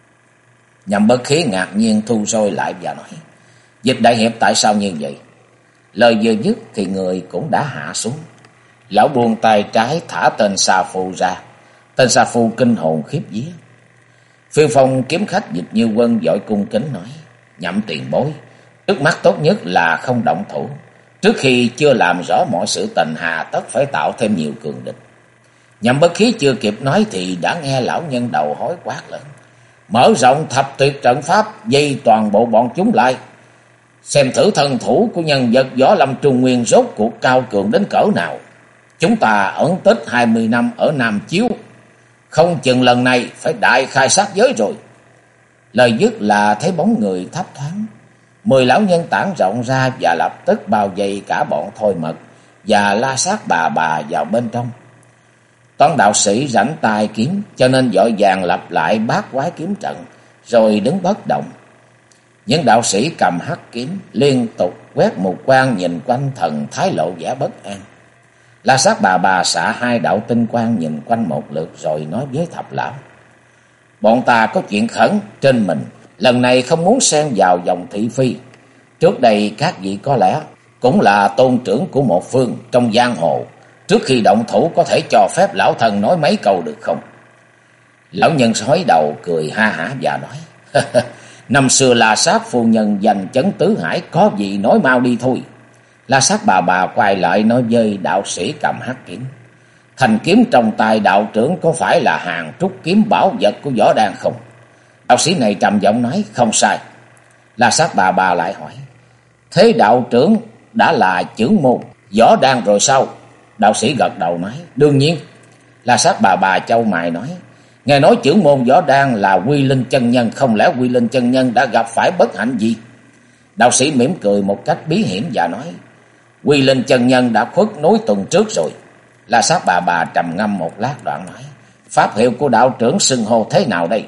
A: Nhậm Bất Khí ngạc nhiên thu sôi lại và nói: "Dịch đại hiệp, tại sao như vậy?" Lời vừa dứt thì người cũng đã hạ xuống. Lão buông tay trái thả tên sa phu ra. Tên sa phu kinh hồn khiếp vía. Phiêu phong kiếm khách Dịch Như Quân vội cung kính nói: "Nhậm tiền bối, trước mắt tốt nhất là không động thủ. Trước khi chưa làm rõ mọi sự tình, hà tất phải tạo thêm nhiều cường địch." Nhậm Bất Khí chưa kịp nói thì đã nghe lão nhân đầu hói quát lớn: "Mở rộng thập tuyệt trận pháp, dây toàn bộ bọn chúng lại. Xem thử thân thủ của nhân vật Võ Lâm Trung Nguyên rốt cuộc cao cường đến cỡ nào. Chúng ta ẩn tích 20 năm ở Nam Chiếu, không chừng lần này phải đại khai sát giới rồi." Lời dứt là thấy bóng người thấp thoáng. 10 lão nhân tản rộng ra và lập tức bao vây cả bọn Thôi Mật và La Sát bà vào bên trong. Toán đạo sĩ rảnh tay kiếm cho nên vội vàng lặp lại bát quái kiếm trận rồi đứng bất động. Những đạo sĩ cầm hắc kiếm liên tục quét một quan nhìn quanh, thần thái lộ vẻ bất an. La Sát bà xạ 2 đạo tinh quang nhìn quanh một lượt rồi nói với Thập lão: "Bọn ta có chuyện khẩn trên mình, lần này không muốn xen vào dòng thị phi. Trước đây các vị có lẽ cũng là tôn trưởng của một phương trong giang hồ. Trước khi động thủ có thể cho phép lão thần nói mấy câu được không?" Lão nhân hói đầu cười ha hả và nói: "Năm xưa La Sát phu nhân giành chấn tứ hải, có gì nói mau đi thôi." La Sát bà quay lại nói với đạo sĩ cầm hắc kiếm: Thanh kiếm trong tay đạo trưởng có phải là hàng trúc kiếm bảo vật của Võ Đan không? Đạo sĩ này trầm giọng nói: Không sai. La Sát bà lại hỏi: Thế đạo trưởng đã là trưởng môn Võ Đan rồi sao? Đạo sĩ gật đầu nói: Đương nhiên. La Sát bà chau mày nói: Nghe nói trưởng môn Võ Đan là Quy Linh chân nhân, không lẽ Quy Linh chân nhân đã gặp phải bất hạnh gì? Đạo sĩ mỉm cười một cách bí hiểm và nói: Quy Linh chân nhân đã khuất núi tuần trước rồi. La Sát bà trầm ngâm một lát đoạn nói: Pháp hiệu của đạo trưởng xưng hô thế nào đây?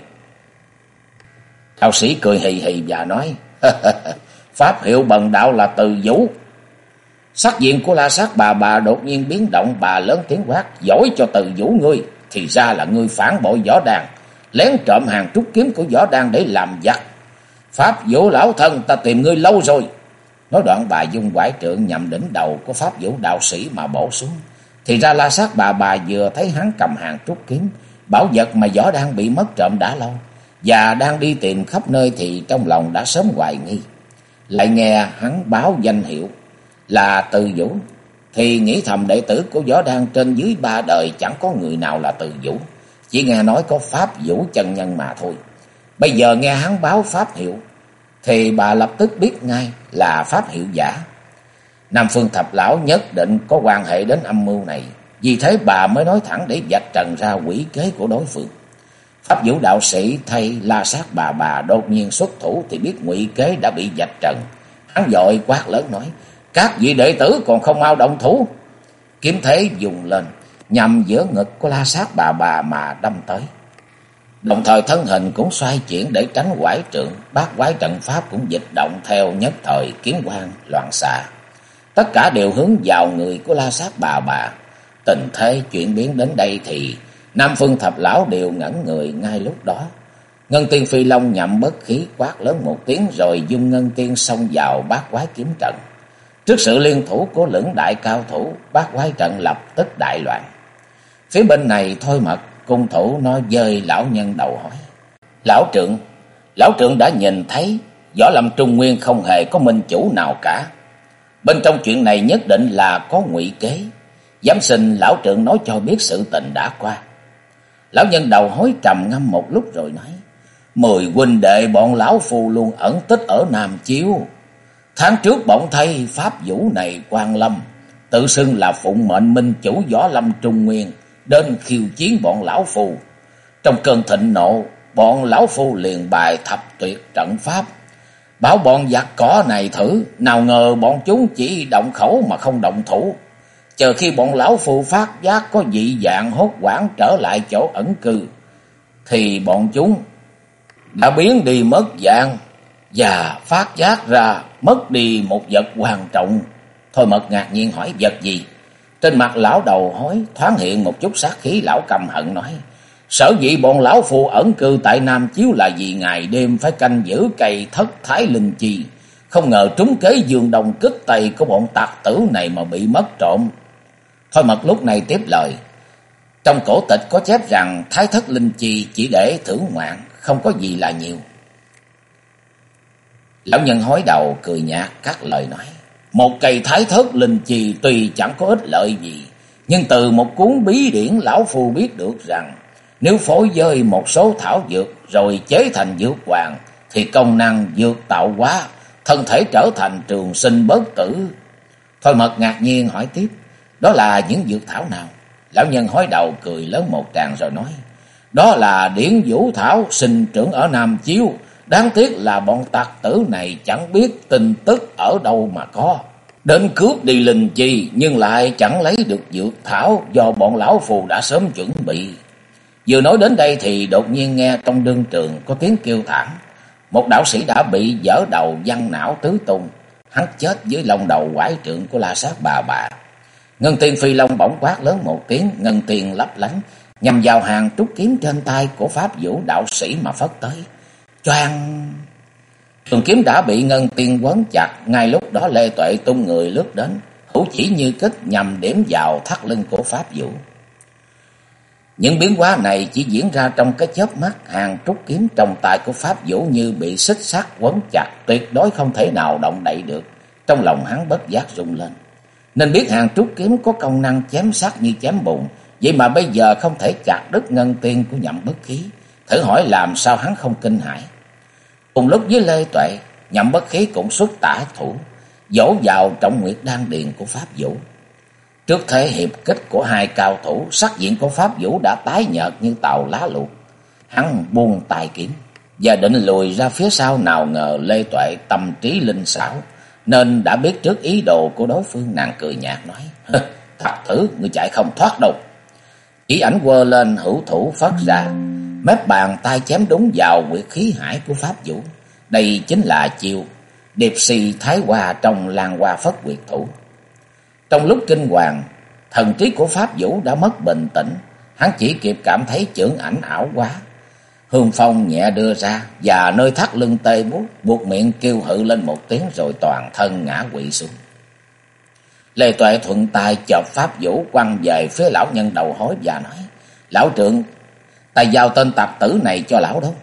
A: Đạo sĩ cười hì hì và nói: Pháp hiệu bần đạo là Từ Vũ. Sắc diện của La Sát bà đột nhiên biến động, bà lớn tiếng quát: Giỏi cho Từ Vũ ngươi, thì ra là ngươi phản bội Võ Đan, lén trộm hàng trúc kiếm của Võ Đan để làm giặc. Pháp Vũ lão thân, ta tìm ngươi lâu rồi. Nói đoạn bà dung quải trượng nhằm đỉnh đầu của Pháp Vũ đạo sĩ mà bổ xuống. Thì ra La Sát bà vừa thấy hắn cầm hàng trúc kiếm, bảo vật mà Võ Đan bị mất trộm đã lâu, và đang đi tìm khắp nơi, thì trong lòng đã sớm hoài nghi. Lại nghe hắn báo danh hiệu là Từ Vũ, thì nghĩ thầm đệ tử của Võ Đan trên dưới 3 đời chẳng có người nào là Từ Vũ, chỉ nghe nói có Pháp Vũ chân nhân mà thôi. Bây giờ nghe hắn báo pháp hiệu, thì bà lập tức biết ngay là pháp hiệu giả. Nam Phương Thập lão nhất định có quan hệ đến âm mưu này, vì thế bà mới nói thẳng để vạch trần ra quỷ kế của đối phương. Pháp Vũ đạo sĩ thay La Sát bà đột nhiên xuất thủ, thì biết ngụy kế đã bị vạch trần. Hắn vội quát lớn nói: Các vị đệ tử còn không mau động thủ. Kiếm thế dùng lên, nhằm giữa ngực của La Sát bà mà đâm tới. Đồng thời thân hình cũng xoay chuyển để tránh quải trượng, bát quái trận pháp cũng dịch động theo, nhất thời kiếm quang loạn xạ. Tất cả đều hướng vào người của La Sát bà. Tình thế chuyển biến đến đây thì Nam Phương Thập lão đều ngẩn người ngay lúc đó. Ngân Tiên Phi Long nhậm bất khí quát lớn một tiếng, rồi dung Ngân Tiên xông vào bát quái kiếm trận. Trước sự liên thủ của lưỡng đại cao thủ, bát quái trận lập tức đại loạn. Phía bên này Thôi Mật cung thủ nói với lão nhân đầu hỏi: Lão trượng đã nhìn thấy Võ Lâm Trung Nguyên không hề có minh chủ nào cả. Bên trong chuyện này nhất định là có ngụy kế. Dám xin lão trượng nói cho biết sự tình đã qua. Lão nhân đầu hối trầm ngâm một lúc rồi nói: 10 huynh đệ bọn lão phu luôn ẩn tích ở Nam Chiếu. Tháng trước bỗng thấy Pháp Vũ này Quan Lâm tự xưng là phụng mệnh minh chủ Võ Lâm Trung Nguyên đến khiêu chiến bọn lão phu. Trong cơn thịnh nộ, bọn lão phu liền bài thập tuyệt trận pháp, bảo bọn giặc cỏ này thử. Nào ngờ bọn chúng chỉ động khẩu mà không động thủ. Chờ khi bọn lão phu phát giác có dị dạng, hốt hoảng trở lại chỗ ẩn cư, thì bọn chúng đã biến đi mất dạng, và phát giác ra mất đi một vật quan trọng. Thôi Mật ngạc nhiên hỏi: Vật gì? Trên mặt lão đầu hối thoáng hiện một chút sát khí. Lão căm hận nói: Sở dĩ bọn lão phu ẩn cư tại Nam Chiếu là vì ngày đêm phải canh giữ cây Thất Thái Linh Chi, không ngờ trúng kế dương đông kích tây của bọn tặc tử này mà bị mất trộm. Thôi Mật lúc này tiếp lời: Trong cổ tịch có chép rằng Thái Thất Linh Chi chỉ để thưởng ngoạn, không có gì là nhiều. Lão nhân hối đầu cười nhạt cắt lời nói: Một cây Thái Thất Linh Chi tuy chẳng có ích lợi gì, nhưng từ một cuốn bí điển lão phu biết được rằng nếu phối với một số thảo dược rồi chế thành dược hoàng, thì công năng dược tạo hóa, thân thể trở thành trường sinh bất tử. Thôi Mật ngạc nhiên hỏi tiếp: Đó là những dược thảo nào? Lão nhân hối đầu cười lớn một tràng rồi nói: Đó là điển vũ thảo sinh trưởng ở Nam Chiếu. Đáng tiếc là bọn tặc tử này chẳng biết tin tức ở đâu mà có, đến cướp đi linh chi nhưng lại chẳng lấy được dược thảo do bọn lão phù đã sớm chuẩn bị. Vừa nói đến đây thì đột nhiên nghe trong đương trường có tiếng kêu thảm. Một đạo sĩ đã bị vỡ đầu văng não tứ tung, hắn chết dưới lòng đầu quải trượng của La Sát bà. Ngân Tiên Phi Long bỗng quát lớn một tiếng, ngân tiền lấp lánh nhằm vào hàng trúc kiếm trên tay của Pháp Vũ đạo sĩ mà phất tới. Choang! Trường kiếm đã bị ngân tiên quấn chặt. Ngay lúc đó Lê Tuệ tung người lướt đến, hữu chỉ như kích nhằm điểm vào thắt lưng của Pháp Vũ. Những biến hóa này chỉ diễn ra trong cái chớp mắt. Hàng trúc kiếm trong tay của Pháp Vũ như bị xích sắt quấn chặt, tuyệt đối không thể nào động đậy được. Trong lòng hắn bất giác rung lên. Nên biết Hàn Trúc kiếm có công năng chém sắt như chém bùn, vậy mà bây giờ không thể chặt đứt ngân tiên của Nhậm Bất Khí. Thử hỏi làm sao hắn không kinh hãi. Cùng lúc với Lê Tuệ, Nhậm Bất Khí cũng xuất tả thủ, vỗ vào trọng nguyệt đan điền của Pháp Vũ. Trước thế hiệp kích của hai cao thủ, sắc diện của Pháp Vũ đã tái nhợt như tàu lá luộc. Hắn buông tài kiếm và định lùi ra phía sau, nào ngờ Lê Tuệ tâm trí linh xảo nên đã biết trước ý đồ của đối phương. Nàng cười nhạt nói: Thật thử, ngươi chạy không thoát đâu. Chỉ ảnh quơ lên, hữu thủ phất ra, mép bàn tay chém đúng vào huyệt khí hải của Pháp Vũ. Đây chính là chiêu Điệp Si Thái Hoa trong Lan Hoa Phất Huyệt Thủ. Trong lúc kinh hoàng, thần trí của Pháp Vũ đã mất bình tĩnh. Hắn chỉ kịp cảm thấy chưởng ảnh ảo quá, hương phong nhẹ đưa ra, và nơi thắt lưng tê buốt, buộc miệng kêu hự lên một tiếng, rồi toàn thân ngã quỵ xuống. Lê Tuệ thuận tay chộp Pháp Vũ quăng về phía lão nhân đầu hối và nói: Lão trượng, ta giao tên tặc tử này cho lão đâu.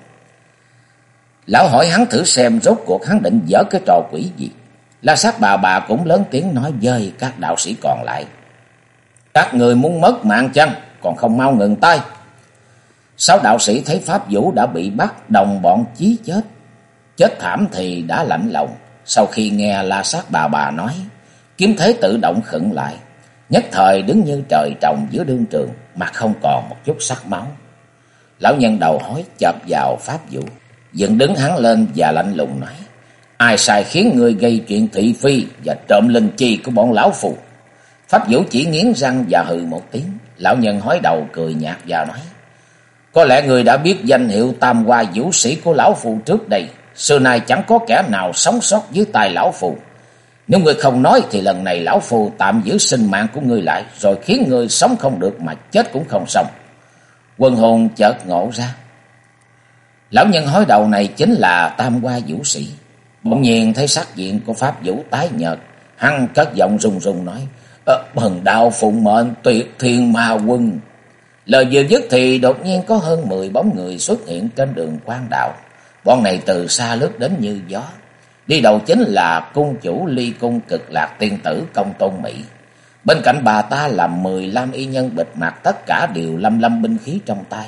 A: Lão hỏi hắn thử xem rốt cuộc hắn định dở cái trò quỷ gì. La Sát bà cũng lớn tiếng nói với các đạo sĩ còn lại: Các người muốn mất mạng chăng, còn không mau ngừng tay. 6 đạo sĩ thấy Pháp Vũ đã bị bắt, đồng bọn chí chết. Chết thảm thì đã lạnh lòng. Sau khi nghe La Sát bà nói, kiếm thế tự động khựng lại, nhất thời đứng như trời trồng giữa đương trường, mặt không còn một chút sắc máu. Lão nhân đầu hối chộp vào Pháp Vũ, dựng đứng hắn lên và lạnh lùng nói: Ai sai khiến ngươi gây chuyện thị phi và trộm linh chi của bọn lão phù? Pháp Vũ chỉ nghiến răng và hừ một tiếng. Lão nhân hói đầu cười nhạt và nói: Có lẽ người đã biết danh hiệu Tam Hoa Vũ Sĩ của lão phù trước đây. Xưa nay chẳng có kẻ nào sống sót dưới tay lão phù. Nếu ngươi không nói thì lần này lão phù tạm giữ sinh mạng của ngươi lại, rồi khiến ngươi sống không được mà chết cũng không xong. Quần hồn chợt ngộ ra, lão nhân hói đầu này chính là Tam Hoa Vũ Sĩ. Bỗng nhiên thấy sắc diện của Pháp Vũ tái nhợt, hắn cất giọng run run nói: Bần đạo phụng mệnh Tuyệt Thiên Ma Quân. Lời vừa dứt thì đột nhiên có hơn 10 bóng người xuất hiện trên đường quan đạo. Bọn này từ xa lướt đến như gió. Đi đầu chính là cung chủ Ly Cung Cực Lạc tiên tử Công Tôn Mỹ. Bên cạnh bà ta là 15 y nhân bịt mặt, tất cả đều lăm lăm binh khí trong tay.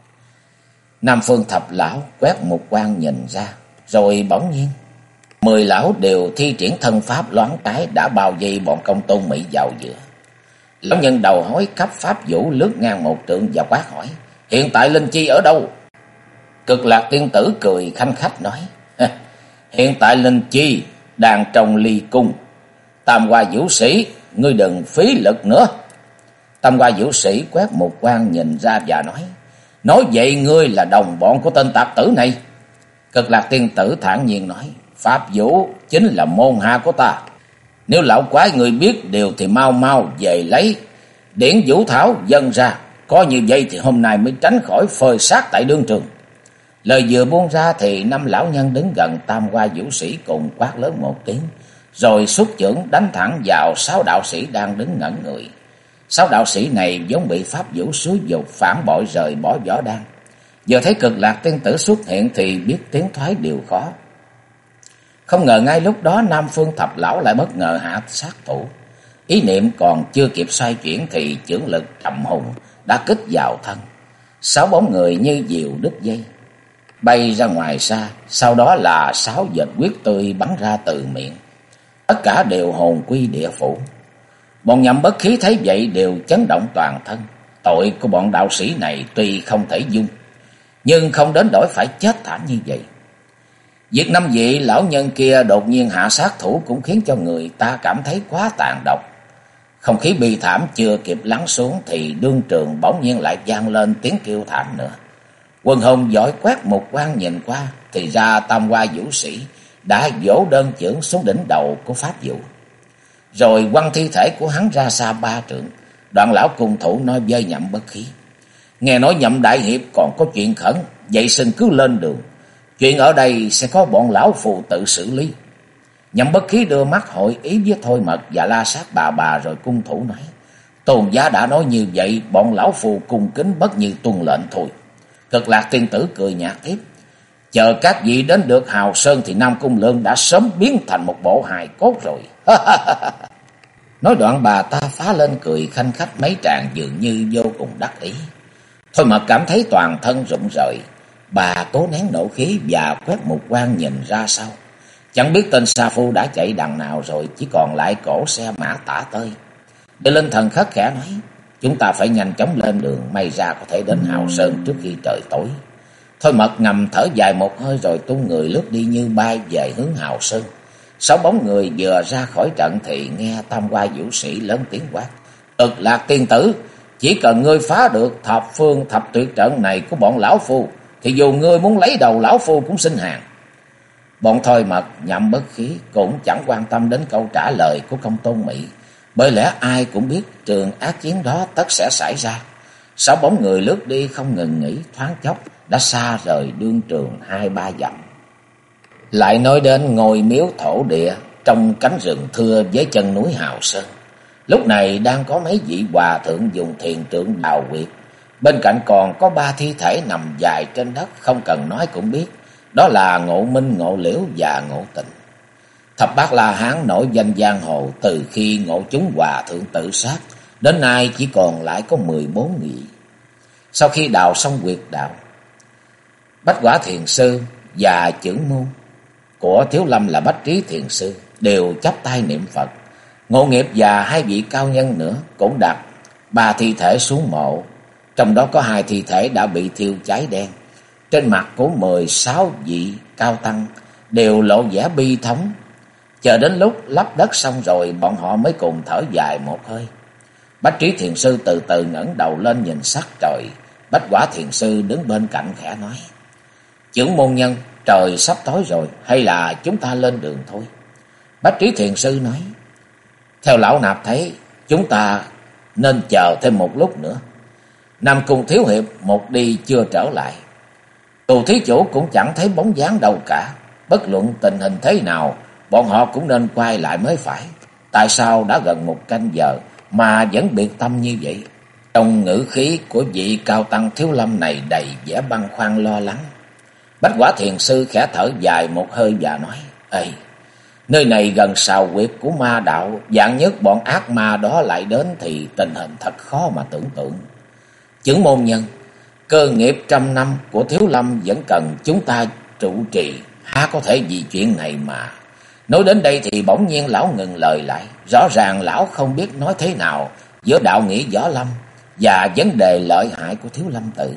A: Nam Phương Thập lão quét một quan nhìn ra, rồi bỗng nhiên 10 lão đều thi triển thân pháp loáng cái, đã bao vây bọn Công Tôn Mỹ vào giữa. Lão nhân đầu hối cấp Pháp Vũ lướt ngang một trượng và quát hỏi: Hiện tại linh chi ở đâu? Cực Lạc tiên tử cười khanh khách nói: Hiện tại linh chi đang trong Ly Cung. Tam Hoa Vũ Sĩ, ngươi đừng phí lực nữa. Tam Hoa Vũ Sĩ quét một quan nhìn ra và nói vậy ngươi là đồng bọn của tên tạp tử này? Cực Lạc tiên tử thản nhiên nói: Pháp Vũ chính là môn hạ của ta. Nếu lão quái người biết điều thì mau mau về lấy điển vũ thảo dâng ra, có như vậy thì hôm nay mới tránh khỏi phơi xác tại đương trường. Lời vừa buông ra thì 5 lão nhân đứng gần Tam Hoa Vũ Sĩ cùng quát lớn một tiếng, rồi xuất chưởng đánh thẳng vào 6 đạo sĩ đang đứng ngẩn người. 6 đạo sĩ này vốn bị Pháp Vũ xúi dục phản bội rời bỏ võ đan, giờ thấy Cực Lạc tiên tử xuất hiện thì biết tiến thoái điều khó. Không ngờ ngay lúc đó Nam Phương Thập lão lại bất ngờ hạ sát thủ. Ý niệm còn chưa kịp xoay chuyển thì chưởng lực trầm hùng đã kích vào thân. 6 bóng người như diều đứt dây bay ra ngoài xa, sau đó là 6 vệt huyết tươi bắn ra từ miệng. Tất cả đều hồn quy địa phủ. Bọn Nhậm Bất Khí thấy vậy đều chấn động toàn thân. Tội của bọn đạo sĩ này tuy không thể dung, nhưng không đến nỗi phải chết thảm như vậy. Việc 5 vị lão nhân kia đột nhiên hạ sát thủ cũng khiến cho người ta cảm thấy quá tàn độc. Không khí bi thảm chưa kịp lắng xuống thì đương trường bỗng nhiên lại vang lên tiếng kêu thảm nữa. Quần hùng giỏi quét một quan nhìn qua thì ra Tam Hoa Vũ Sĩ đã vỗ đơn chưởng xuống đỉnh đầu của Pháp Vũ, rồi quăng thi thể của hắn ra xa 3 trượng. Đoạn lão cung thủ nói với Nhậm Bất Khí: Nghe nói Nhậm đại hiệp còn có chuyện khẩn, vậy xin cứ lên đường. Chuyện ở đây sẽ có bọn lão phù tự xử lý. Nhậm Bất Khí đưa mắt hội ý với Thôi Mật và La Sát bà rồi cung thủ nói: Tôn giá đã nói như vậy, bọn lão phù cung kính bất như tuân lệnh thôi. Cực Lạc tiên tử cười nhạt tiếp: Chờ các vị đến được Hào Sơn thì Nam Cung Lượng đã sớm biến thành một bộ hài cốt rồi. Nói đoạn bà ta phá lên cười khanh khách mấy tràng dường như vô cùng đắc ý. Thôi mà cảm thấy toàn thân rụng rời. Bà cố nén nộ khí và quét một quan nhìn ra sau. Chẳng biết tên sa phu đã chạy đằng nào rồi, chỉ còn lại cổ xe mã tả tơi. Để Linh Thần khất khẽ nói, chúng ta phải nhanh chóng lên đường, may ra có thể đến Hào Sơn trước khi trời tối. Thôi Mật ngầm thở dài một hơi rồi tung người lướt đi như bay về hướng Hào Sơn. 6 bóng người vừa ra khỏi trận thì nghe Tam Hoa Vũ Sĩ lớn tiếng quát: Cực Lạc tiên tử, chỉ cần ngươi phá được thập phương thập tuyệt trận này của bọn lão phu, thì dù ngươi muốn lấy đầu lão phu cũng xin hàng. Bọn Thôi Mật nhậm bất khí cũng chẳng quan tâm đến câu trả lời của Công Tôn Mỹ, bởi lẽ ai cũng biết trường ác chiến đó tất sẽ xảy ra. 6 bóng người lướt đi không ngừng nghỉ, thoáng chốc đã xa rời đương trường 2-3 dặm. Lại nói đến ngôi miếu thổ địa trong cánh rừng thưa với chân núi Hào Sơn. Lúc này đang có mấy vị hòa thượng dùng thiền trượng đào huyệt. Bên cạnh còn có 3 thi thể nằm dài trên đất, không cần nói cũng biết. Đó là Ngộ Minh, Ngộ Liễu và Ngộ Tịnh. Thập bát La Hán nổi danh giang hồ từ khi Ngộ chúng hòa thượng tự sát, đến nay chỉ còn lại có 14 vị. Sau khi đào xong huyệt đạo, Bách Quả Thiền Sư và trưởng môn của Thiếu Lâm là Bách Trí Thiền Sư đều chắp tay niệm Phật. Ngộ Nghiệp và 2 vị cao nhân nữa cũng đặt 3 thi thể xuống mộ, trong đó có 2 thi thể đã bị thiêu cháy đen. Trên mặt của 16 vị cao tăng đều lộ vẻ bi thống. Chờ đến lúc lấp đất xong rồi, bọn họ mới cùng thở dài một hơi. Bách Trí Thiền Sư từ từ ngẩng đầu lên nhìn sắc trời. Bách Quả Thiền Sư đứng bên cạnh khẽ nói: Trưởng môn nhân, trời sắp tối rồi, hay là chúng ta lên đường thôi? Bách Trí Thiền Sư nói: Theo lão nạp thấy, chúng ta nên chờ thêm một lúc nữa. Nam Cung thiếu hiệp một đi chưa trở lại, Tù thí chủ cũng chẳng thấy bóng dáng đâu cả. Bất luận tình hình thế nào, bọn họ cũng nên quay lại mới phải. Tại sao đã gần 1 canh giờ mà vẫn biệt tâm như vậy? Trong ngữ khí của vị cao tăng Thiếu Lâm này đầy vẻ băn khoăn lo lắng. Bách Quả Thiền Sư khẽ thở dài một hơi và nói: Ê, nơi này gần sào huyệt của ma đạo, vạn nhất bọn ác ma đó lại đến thì tình hình thật khó mà tưởng tượng. Chưởng môn nhân, cơ nghiệp 100 năm của Thiếu Lâm vẫn cần chúng ta trụ trì, há có thể vì chuyện này mà. Nói đến đây thì bỗng nhiên lão ngừng lời lại. Rõ ràng lão không biết nói thế nào giữa đạo nghĩa võ lâm và vấn đề lợi hại của Thiếu Lâm tự.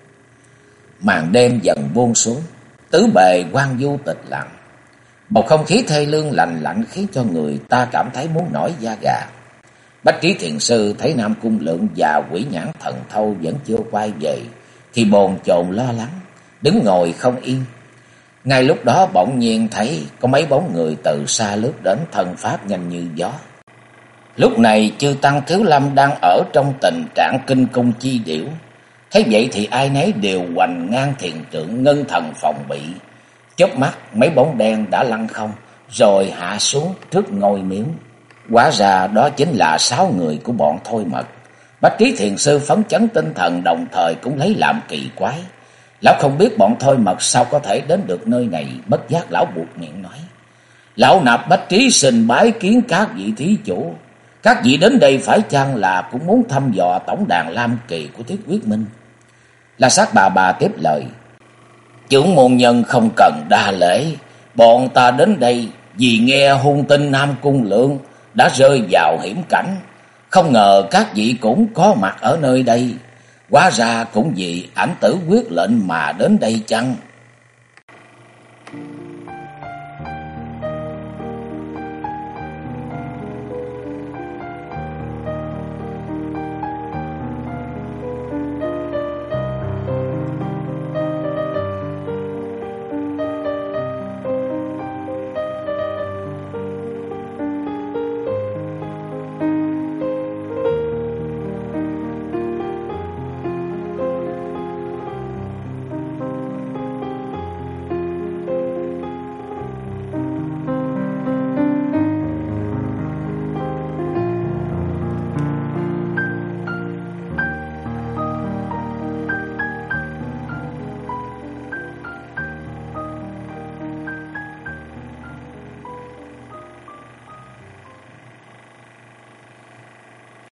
A: Màn đêm dần buông xuống, tứ bề hoang vu tịch lặng. Bầu không khí thê lương lạnh lạnh khiến cho người ta cảm thấy muốn nổi da gà. Bách Trí Thiền Sư thấy Nam Cung Lượng và Quỷ Nhãn Thần Thâu vẫn chưa quay về thì bồn chồn lo lắng, đứng ngồi không yên. Ngay lúc đó bỗng nhiên thấy có mấy bóng người từ xa lướt đến, thân pháp nhanh như gió. Lúc này chư tăng Thiếu Lâm đang ở trong tình trạng kinh cung chi điểu. Thấy vậy thì ai nấy đều hoành ngang thiền trượng, ngân thần phòng bị. Chớp mắt mấy bóng đen đã lăn không rồi hạ xuống trước ngôi miếu. Hóa ra đó chính là 6 người của bọn Thôi Mật. Bách Trí Thiền Sư phấn chấn tinh thần, đồng thời cũng lấy làm kỳ quái. Lão không biết bọn Thôi Mật sao có thể đến được nơi này. Bất giác lão buột miệng nói: Lão nạp Bách Trí xin bái kiến các vị thí chủ. Các vị đến đây phải chăng là cũng muốn thăm dò tổng đàn Lam Kỳ của Thiết Quyết Minh? La Sát bà tiếp lời: Chưởng môn nhân không cần đa lễ. Bọn ta đến đây vì nghe hung tin Nam Cung Lượng đã rơi vào hiểm cảnh. Không ngờ các vị cũng có mặt ở nơi đây. Hóa ra cũng vì ảnh tử quyết lệnh mà đến đây chăng?